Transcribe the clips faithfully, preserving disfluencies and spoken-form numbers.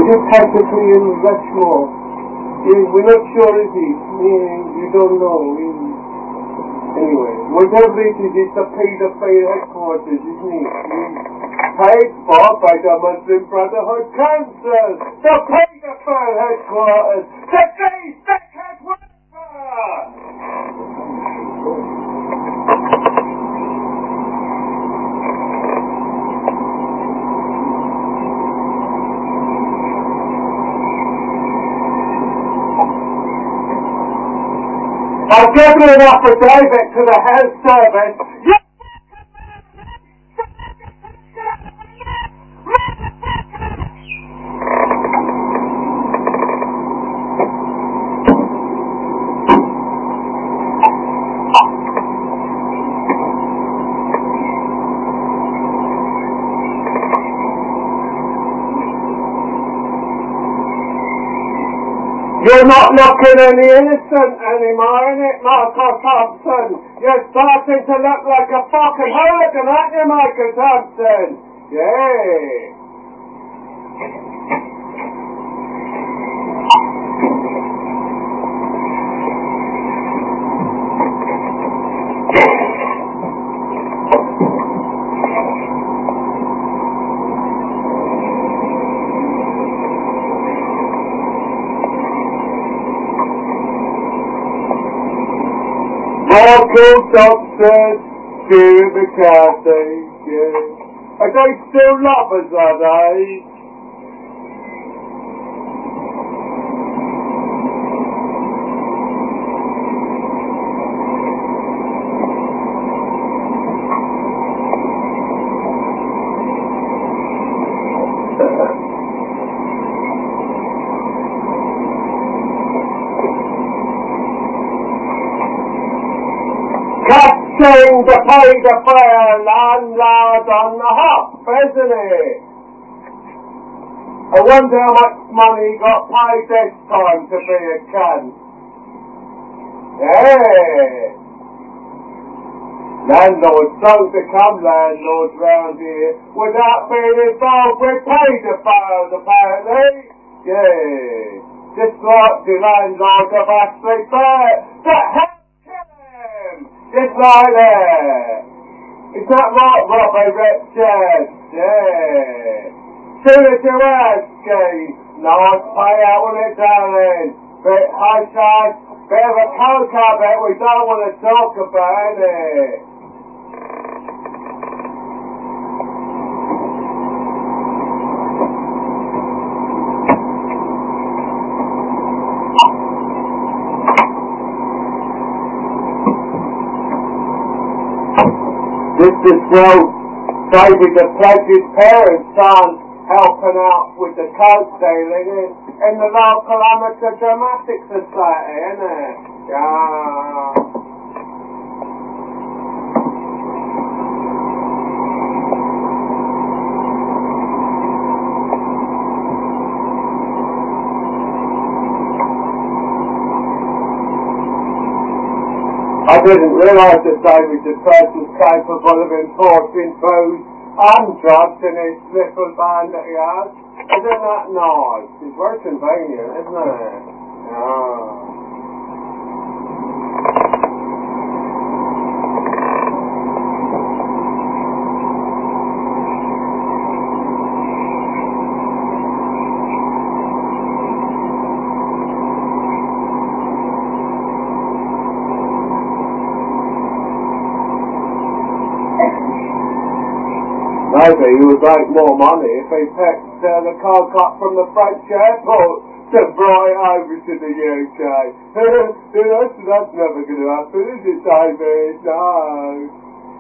just technically in Rushmore. Yeah, we're not sure, is he? Yeah, you don't know. Yeah. Anyway, whatever it is, it's the paedophile headquarters, isn't it? Yeah. Paid for by the Muslim Brotherhood Council. The paedophile headquarters. The gay sex headquarters. I'll give you an affidavit to the health service. You You're not looking any innocent anymore, innit, Michael Thompson? You're starting to look like a fucking hooligan, aren't you, Michael Thompson? Yeah. Michael Thompson, Stuart McCarthy, yeah. Are they still lovers, are they? Catching the paedophile landlord on the hop, isn't it? I wonder how much money he got paid this time to be a cunt. Yeah. Landlords don't become landlords round here without being involved with paedophiles, apparently. Yeah. Just like the landlord of Ashley Bird. That helped kill him. Just like that. Is that right, Robbie Richards? Yeah. Soon as you ask, nice payout, wasn't it, darling? Bit hush hush, bit of a coke habit we don't want to talk about, innit? This is well, David the Pledge's parents aren't helping out with the coke dealing in, in the local amateur dramatic society, isn't it? Yeah. I didn't realise that David the Pledge was capable of importing booze and drugs in his little van that he has. Isn't that nice? It's very convenient, isn't it? Yeah. Maybe he would make more money if he picked uh, the coke up from the French airport to brought it over to the U K. that's, that's never going to happen, is it, David? No.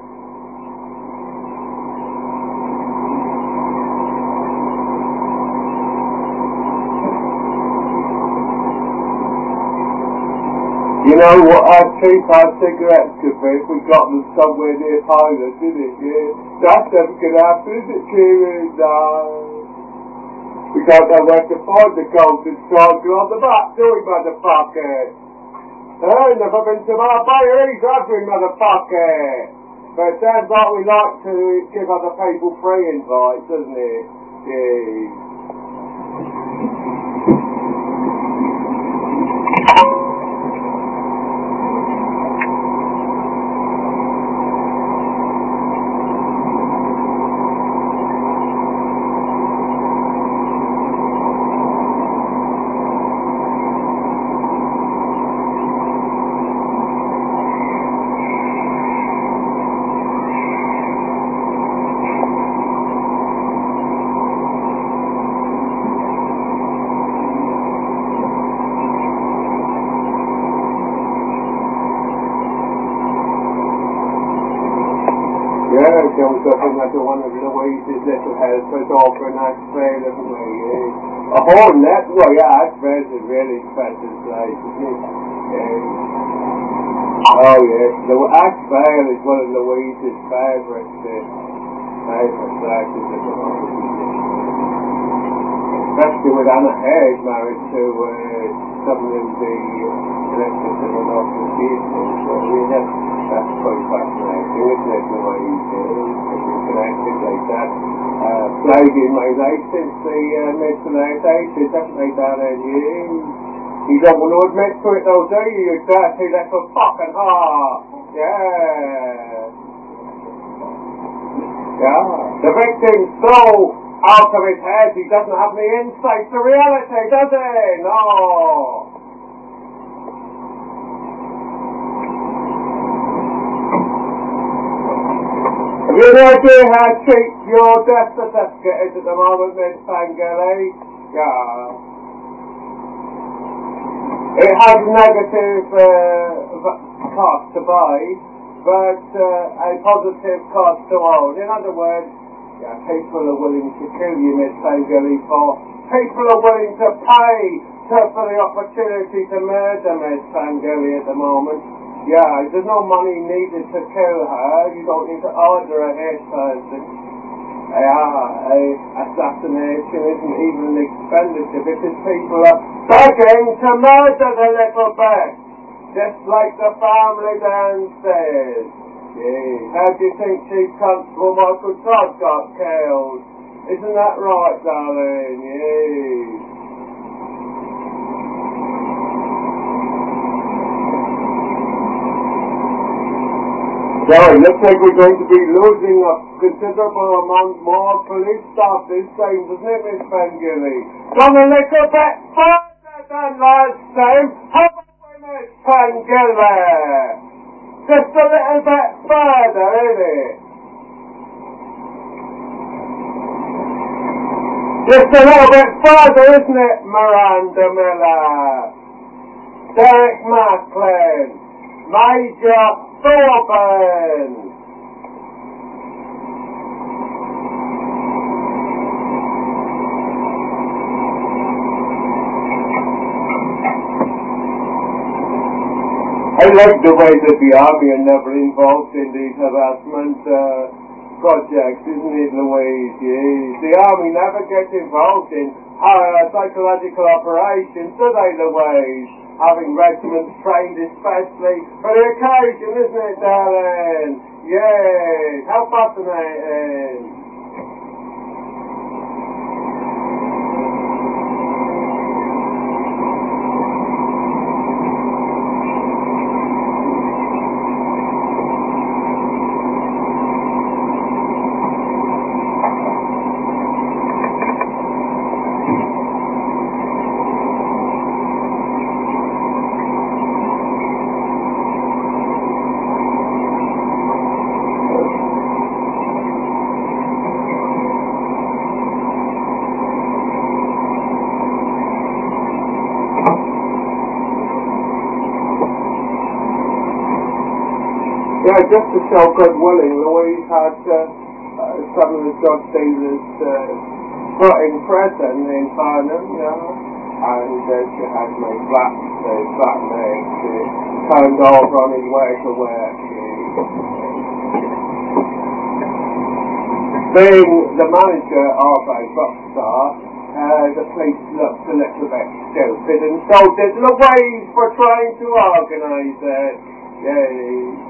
You know what how cheap our cigarettes could be if we got them somewhere near Poland, didn't it? Yeah. That's never going to happen, is it, Kieran? No. We don't know where to find the golden triangle on the map, do we, motherfucker? Oh, never been to Barbados, have we, motherfucker? But it sounds like we like to give other people free invites, doesn't it? Yeah. I jumped up into one of Louise's little helpers over in Ashvale of me. A whole net, well, yeah, Ashvale's a really special place, isn't it? Yeah. Oh, yes, the Ashvale is one of Louise's favourite, uh, favourite places at the moment. Especially with Anna Hayes married to uh, someone in the electrician and office business. So, yeah, that's quite fascinating, isn't it, the way he's connected like that. Uh, played in my life since the uh, mid to late eighties, haven't they, darling? Yeah. You don't want to admit to it though, do you, you dirty little fucking heart? Yeah. Yeah. The victim's so out of his head, he doesn't have any insight to reality, does he? No. Have you any idea how cheap your death certificate is at the moment, Miss Pangeli? Yeah. It has negative uh, cost to buy, but uh, a positive cost to own. In other words, yeah, people are willing to kill you, Miss Pangeli, for people are willing to pay to, for the opportunity to murder Miss Pangeli at the moment. Yeah, there's no money needed to kill her. You don't need to order a hit person. Yeah, a assassination isn't even an expenditure because people are begging to murder the little bit, just like the family downstairs. Yes. How do you think Chief Constable Michael Todd got killed? Isn't that right, darling? Yes. So it looks like we're going to be losing a considerable amount more police staff this time, doesn't it, Miss Pangeli? Gone a little bit further than last time. How about we, Miss Pangeli? Just a little bit further, isn't it? Just a little bit further, isn't it, Miranda Miller? Derek Macklin, Major Thorburn. I like the way that the army are never involved in these harassment uh, projects, isn't it, Louise? Yes. The army never gets involved in uh, psychological operations, do they, Louise? Having regiments trained especially for the occasion, isn't it, darling? Yes. How fascinating. Yeah, just to show goodwilling, Louise had uh, uh, some of the drug dealers uh, put in prison in Farnham, you know, and uh, she had my flat, uh, flatmate uh, turned over on his way to work. Uh, being the manager of a bookstore, uh, the police looked a little bit stupid, and so did Louise for trying to organise it. Yay.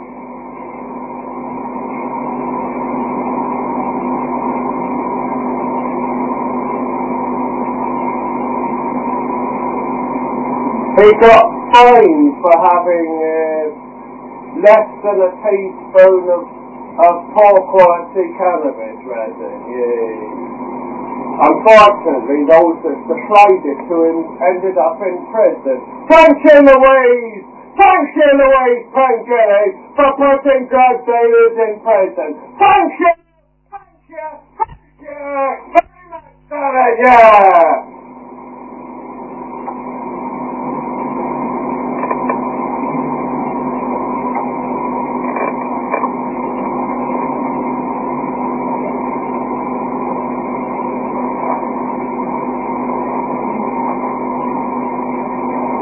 He got fined for having uh, less than a teaspoon of, of poor quality cannabis resin. Yeah. Unfortunately, those that supplied it to him ended up in prison. Thank you, Louise! Thank you, Louise Pangeli, for putting drug dealers in prison. Thank you! Thank you! Thank you! Very much, darling, yeah!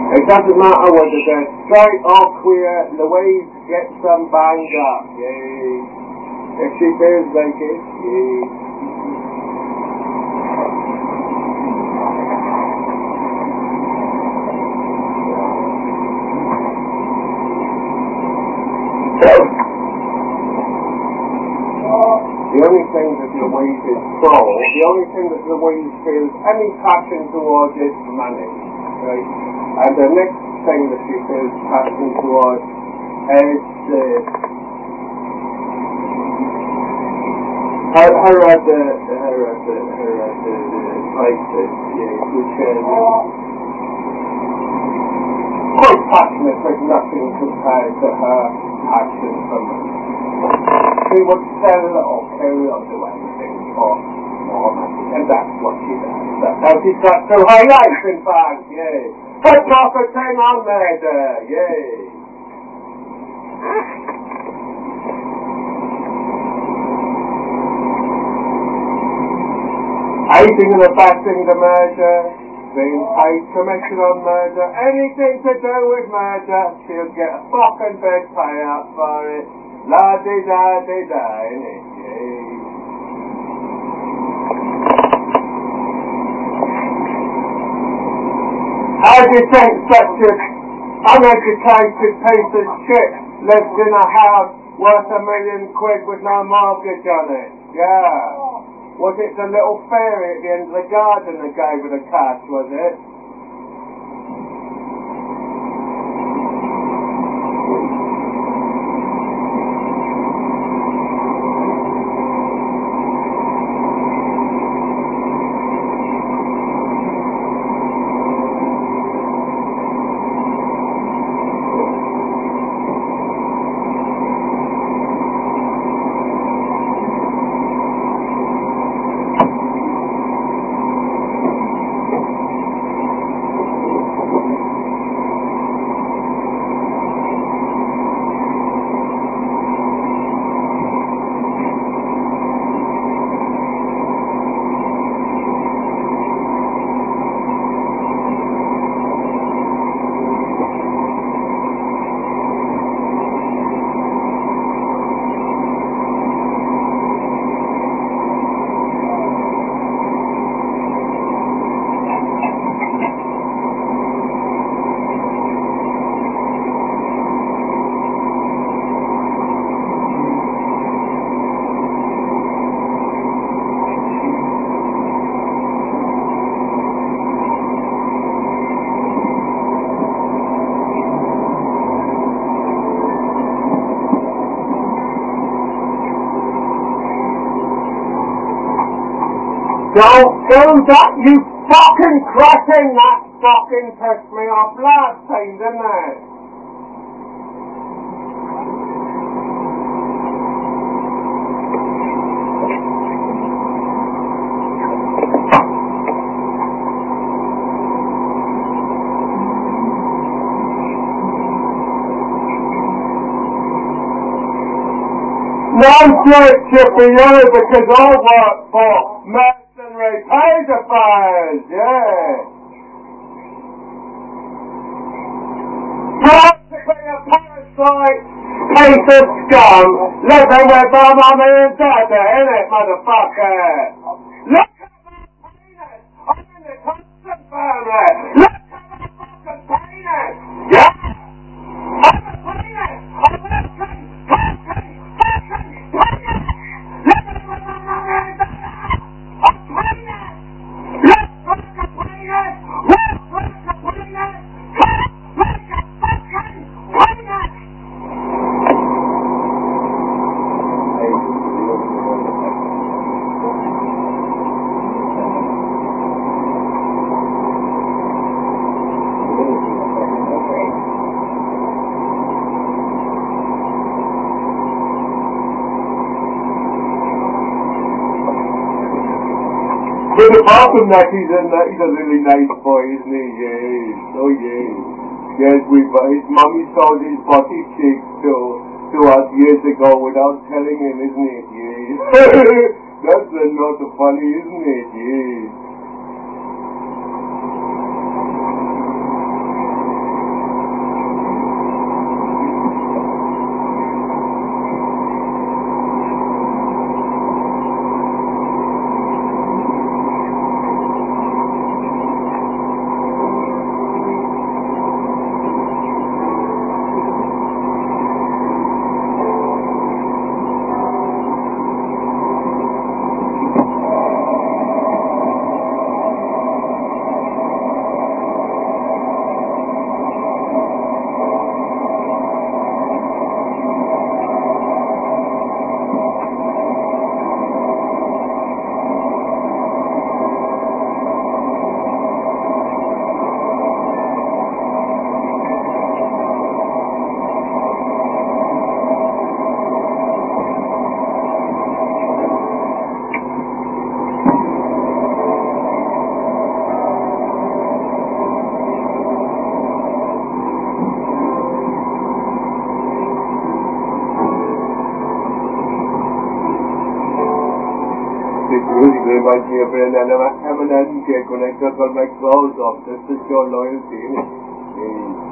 It doesn't matter whether they're straight or queer, Louise gets them banged up, yay. If she feels like it, yay. The only thing that Louise is pro, the only thing that Louise feels any passion towards is money, right? And the next thing that she feels passion towards is uh, her, her other, her other, her other vices, yeah, which is quite passionate, but nothing compared to her passion for money. She would sell or carry on to anything for more money, and that's what she does. That's how she's got through her life, in fact, yay. But profiting on murder, yay. Aiding and abetting the murder, being paid commission on murder, anything to do with murder, she'll get a fucking big payout for it. La-di-da-di-da, innit? Yay. How do you think such an uneducated piece of shit lives in a house worth a million quid with no mortgage on it? Yeah. Was it the little fairy at the end of the garden that gave her the cash, was it? Don't do that, you fucking cretin! That fucking pissed me off last time, didn't it? No future for you because I work for mercenary pedophiles, yeah. Practically a parasite piece of scum living with my mummy and daddy, innit, motherfucker? Look at my penis! I'm in the constant family! Look at my fucking penis! Yeah! I'm a penis! I'm a fucking, fucking, fucking penis! Living with my mummy and daddy! I'm penis! Look like a penis! Walk like a penis! Talk like a fucking penis! But apart from that, he's a, he's a really nice boy, isn't he? Yes. Oh, yes. Yes, we, his mummy sold his body cheeks to, to us years ago without telling him, isn't it? Yes. That's uh, not funny, isn't it? Yes. reminds me of being an M and M gig when I took all my clothes off just to show loyalty. Mm.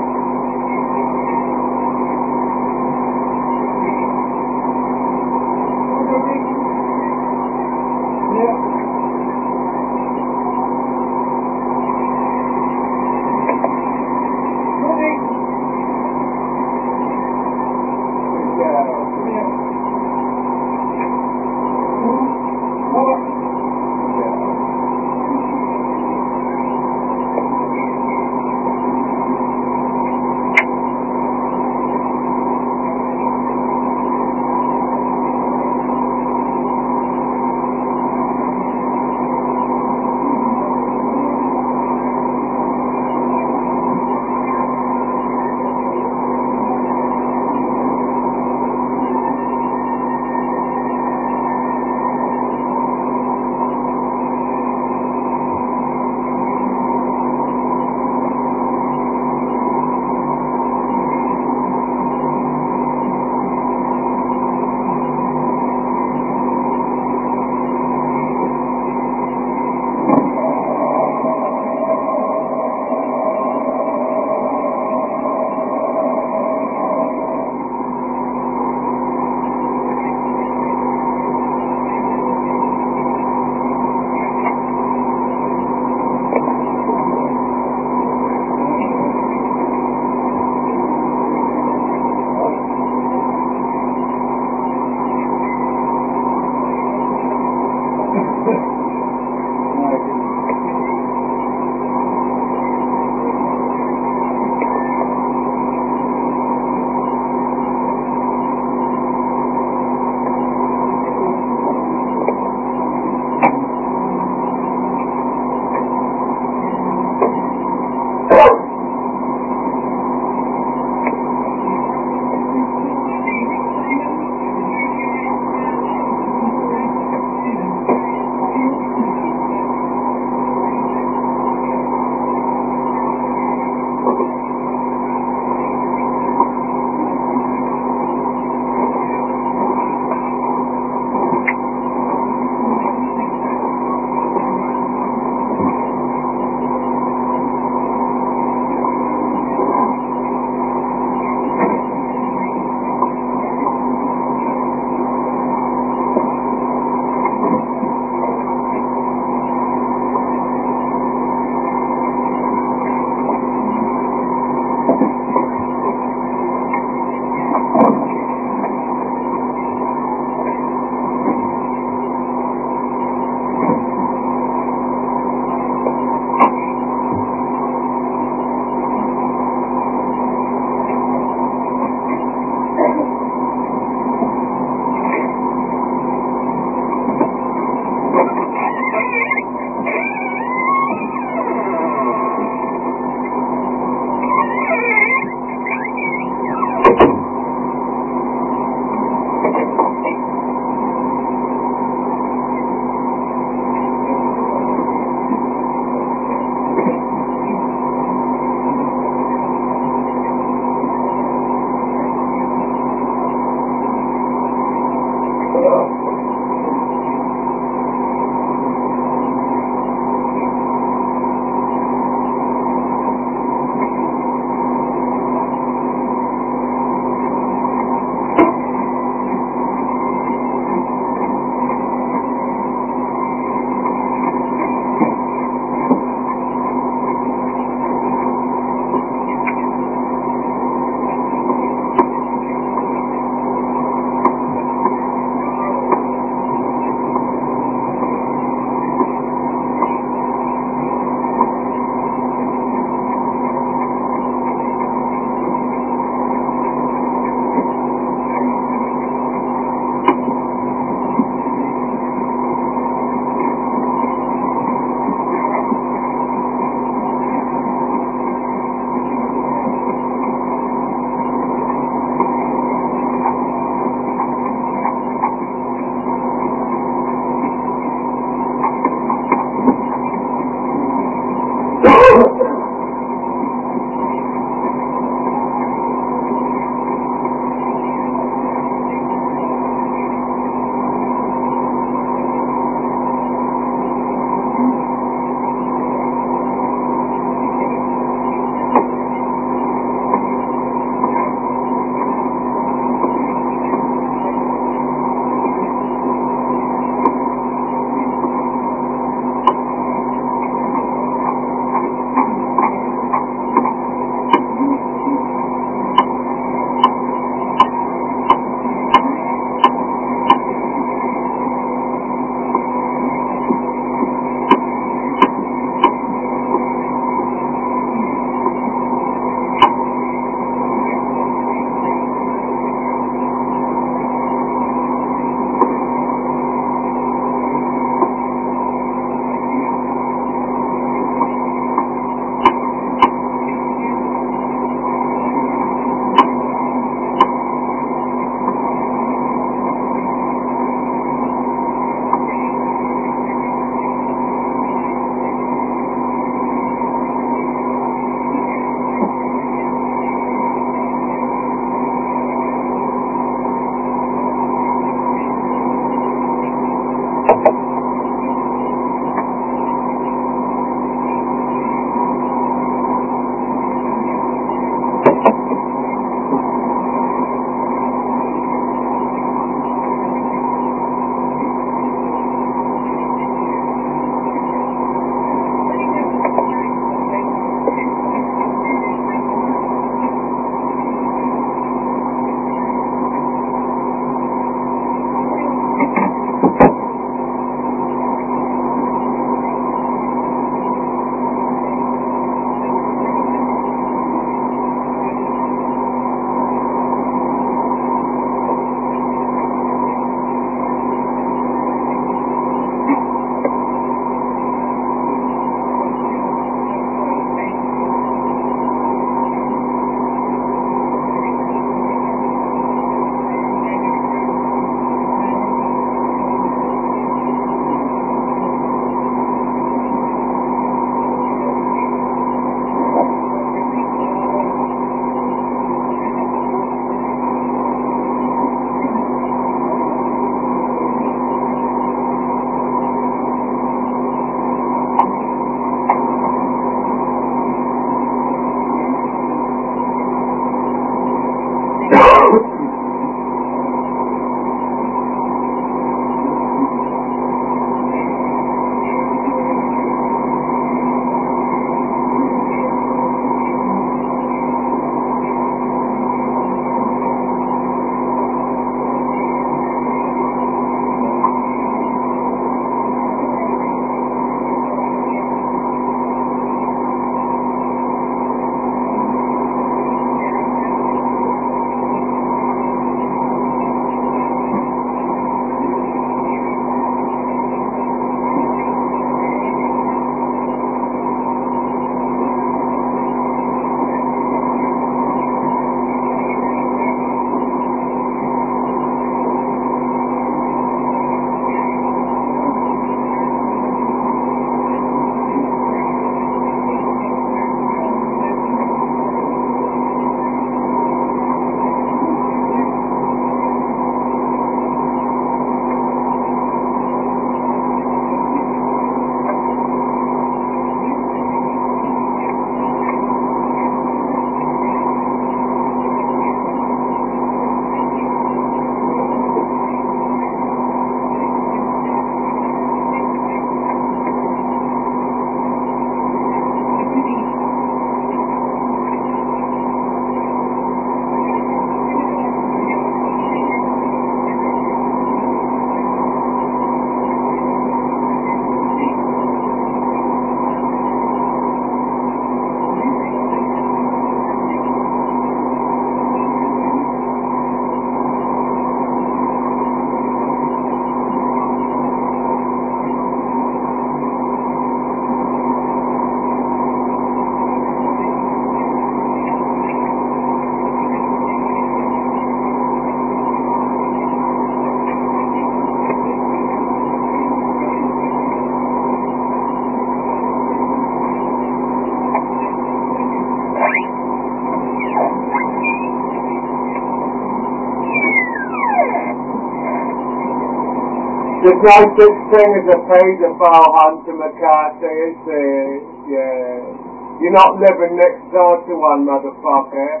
There's no such thing as a paedophile, Hunter McCarthy, is there? Yeah. You're not living next door to one, motherfucker.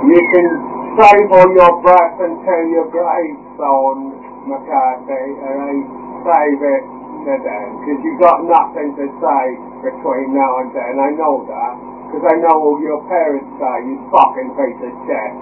You can save all your breath until your gravestone, McCarthy, alright? Save it to then, because you got nothing to say between now and then. I know that, because I know all your parents are, you fucking piece of shit.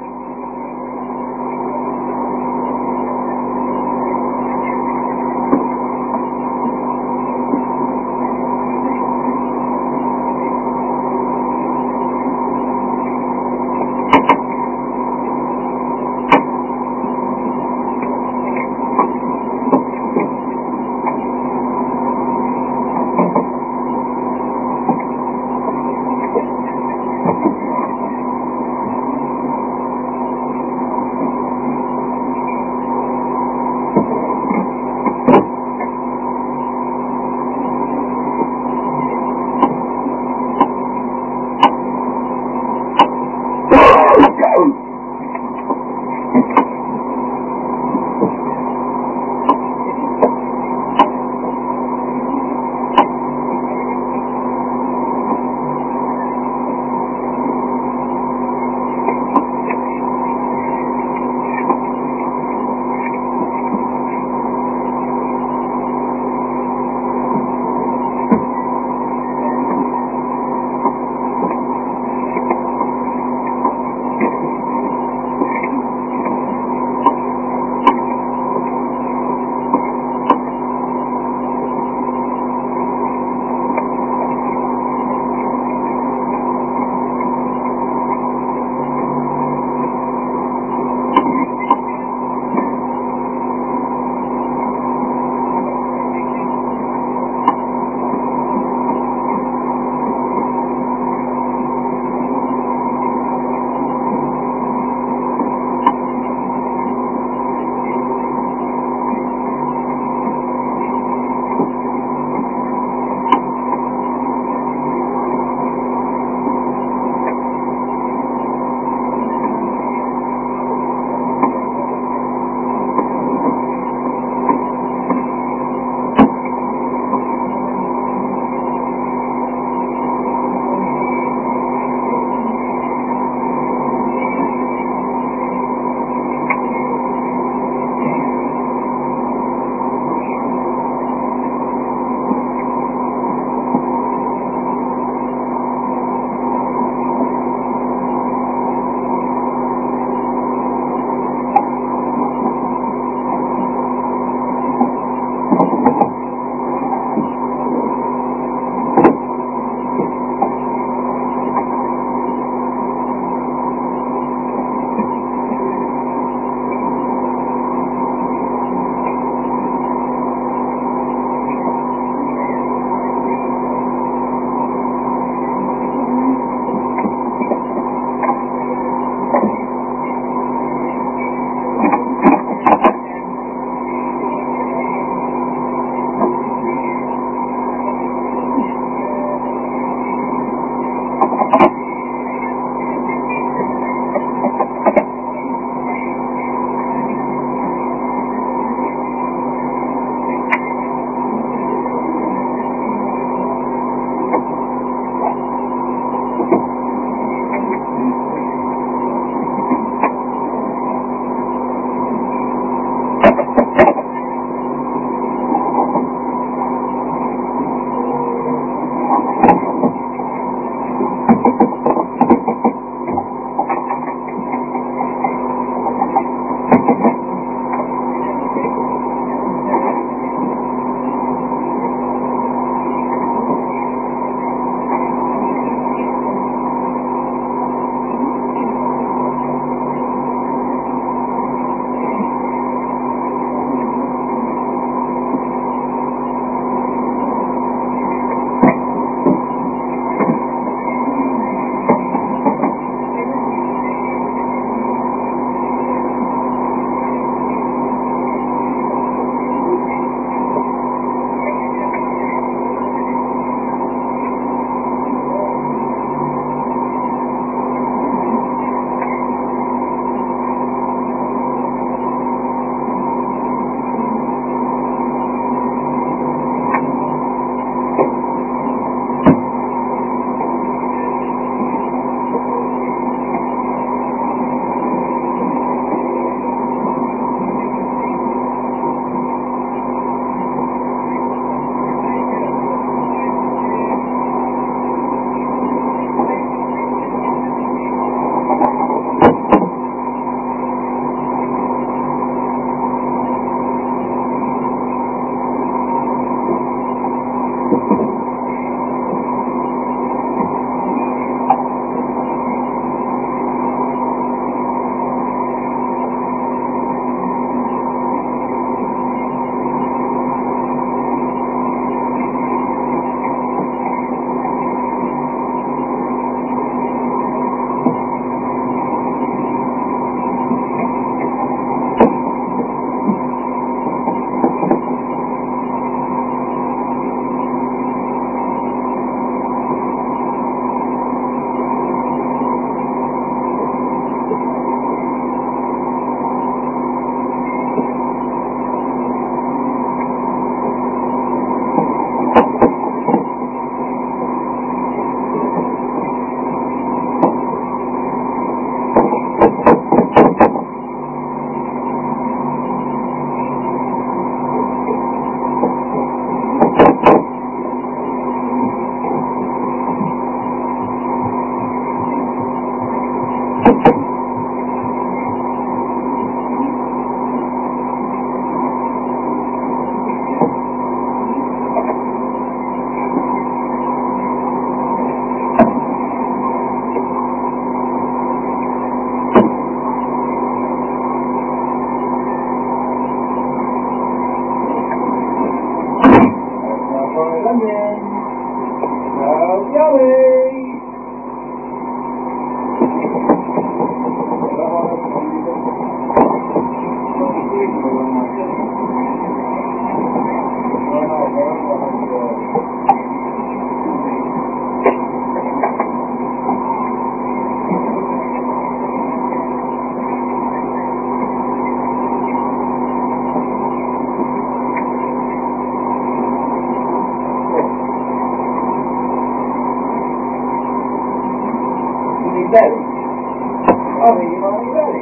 Money belly. I think you money belly.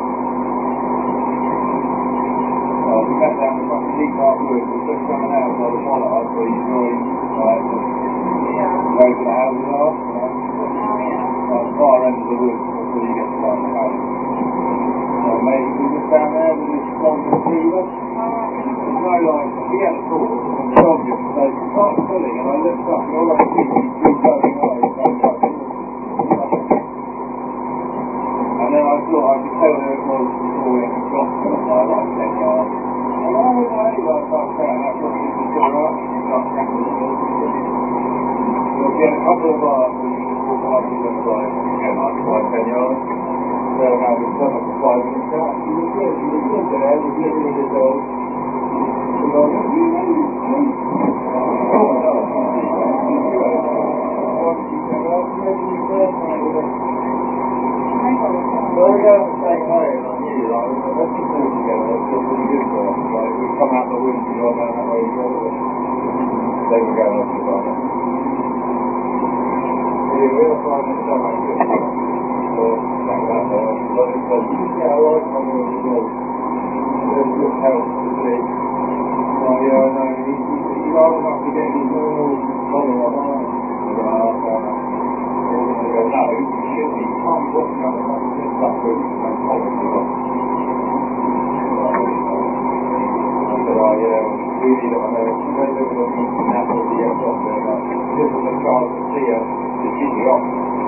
Well, we went down the fucking deep dark woods, we took someone out by the bonnet up where you join, like, where the houses are, you know? Like, far end of the woods before you get to like the house. So maybe we just down there with this one retriever. There's no like, he had a thought on the object, so he started pulling and I looked up and all I could see was these two glowing eyes going up. And then I thought I could tell who it was before it got to by like ten yards. And I was like, I started saying that was just alright. So we had a couple of bars and we just walked up and went like, again, like five, ten yards. So now we've done like a five minute chat. He was good, he was good there, he was living with his dog. He was like, what do you know? Oh no. Once he said, oh, maybe you first night with him. So we go on the same way and I knew, like, let's just walk together, it's just really good for us. Like, we come out the woods and go down that way together. They were going off the side. Yeah, we were five minutes down like this. So, back that way, but it's like, you just get a light on the road. There's good help to see. Oh yeah, I know, he, he, he's hard enough to get his normal collar on, aren't he? Well, fair enough. Go, no, you should be, you can't be walking down the road with that road, no collar on. I said, oh yeah, we need it, I know, you know, they're going to be that or the aircraft there, like, give them a chance to see us, to keep me off.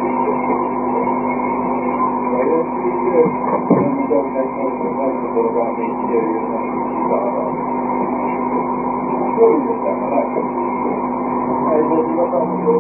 So yeah, it's pretty good. And then we don't take most of the comfortable about me to do, and then we start off. What is this then? I like it. Hey, what do you look up for?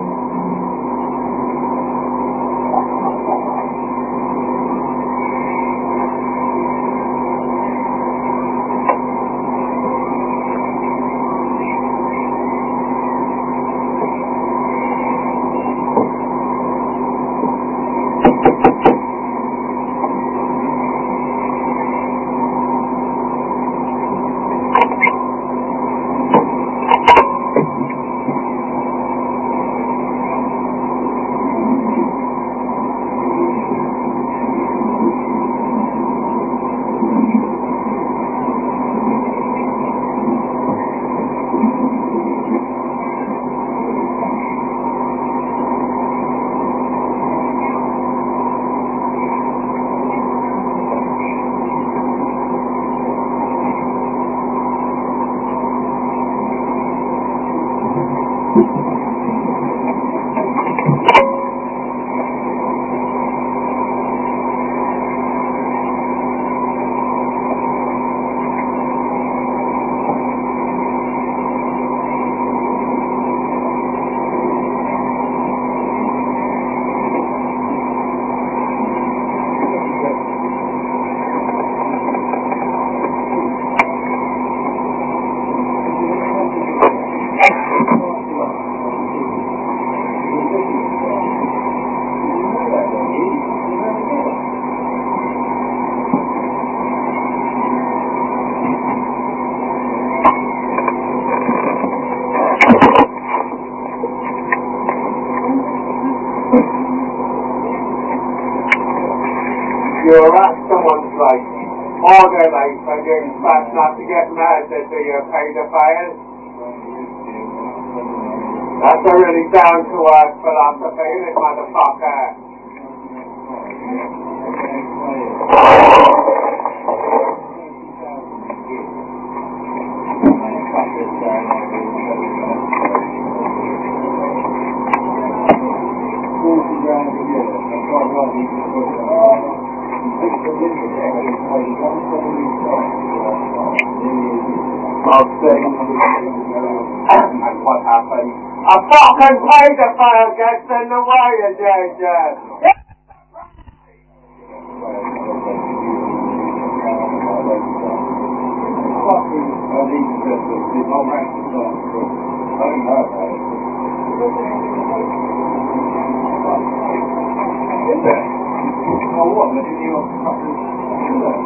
You're at someone's place, all their mates, and you're fast enough to get mad that you're paid to pay. That's a really down-to-earth philosophy, this motherfucker. And what happened? A fucking pedophile gets in the way of J J. Oh, what? When did you fucking do that?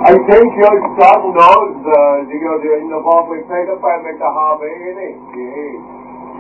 I think your son knows uh, you're in the form we paid a payment to Harvey, isn't it? Yes.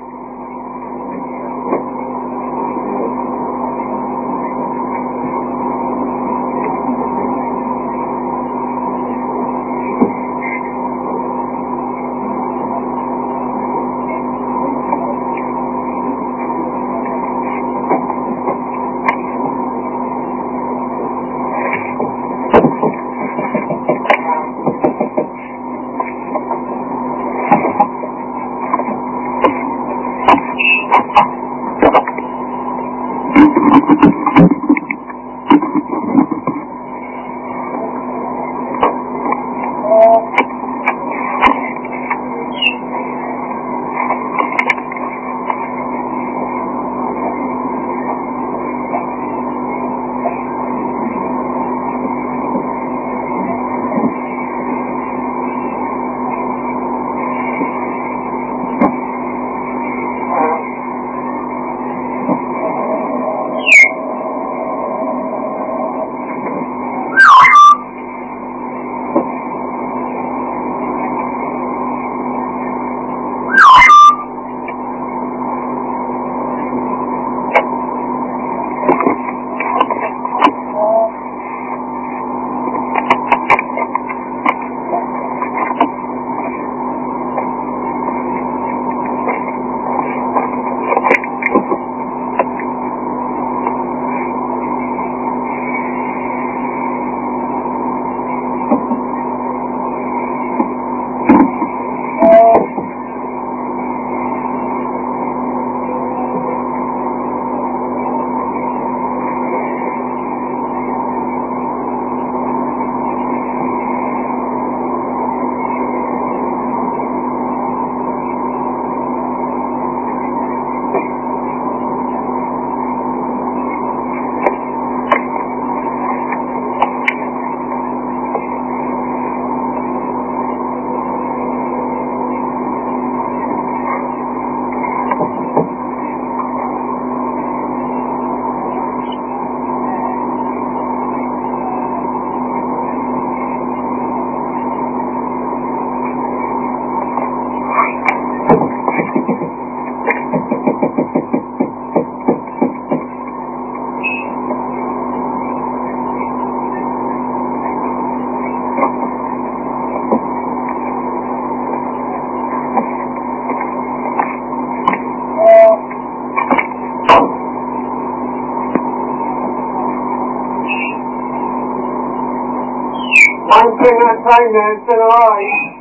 One thing at a time then, still alive.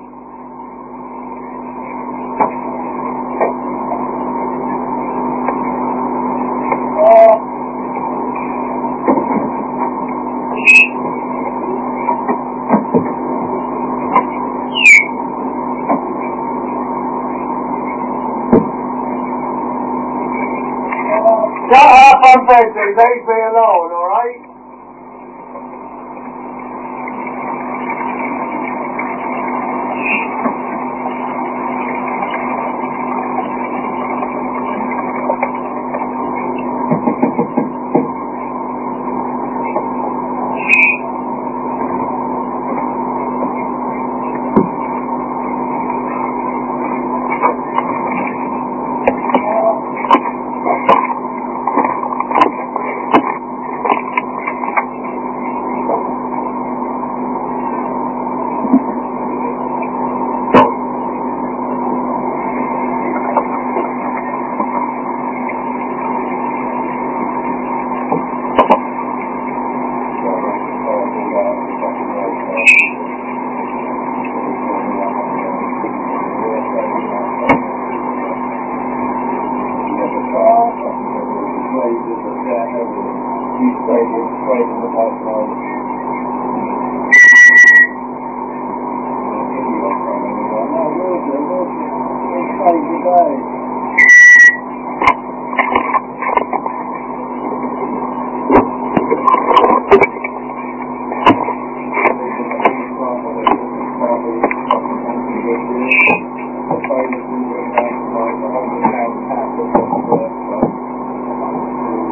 Shut up on Thursday, leave me alone, alright?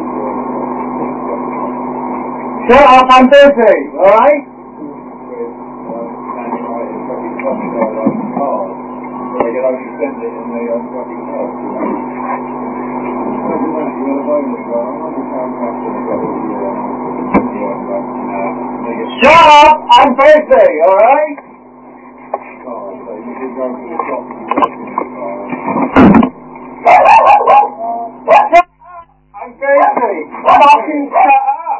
Shut up on Thursday, alright? you know, you send it and they don't fucking help, you know. Imagine that, you had a bonus, like, I'm not just going back to the double year, shut up! I'm busy, alright? Oh, so you could go to the shop and get in the car. I'm busy! Fucking shut up!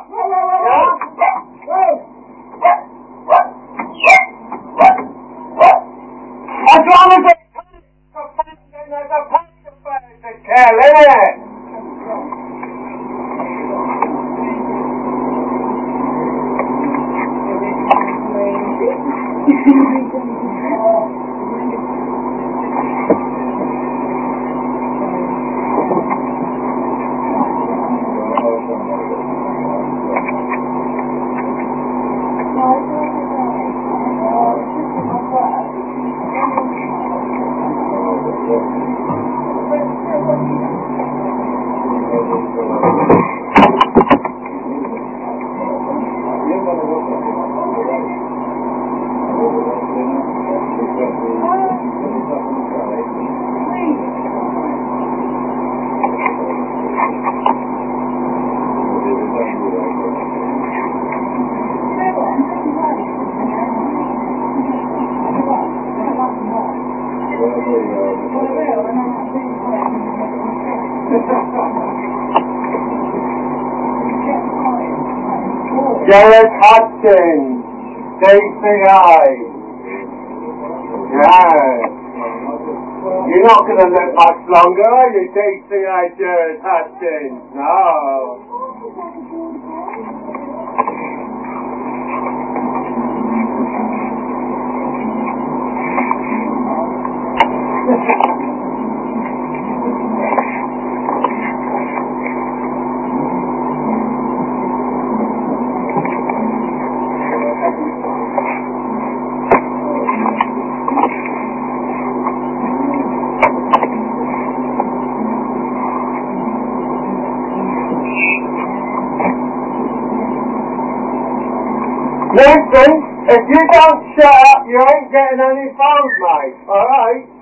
As long as it's for fun, then there's a pound of birds to kill, innit? Jared Hudson, D C I. Yeah. You're not going to live much longer, are you, D C I Jared Hudson? No. Listen, if you don't shut up, you ain't getting any phones, mate, alright?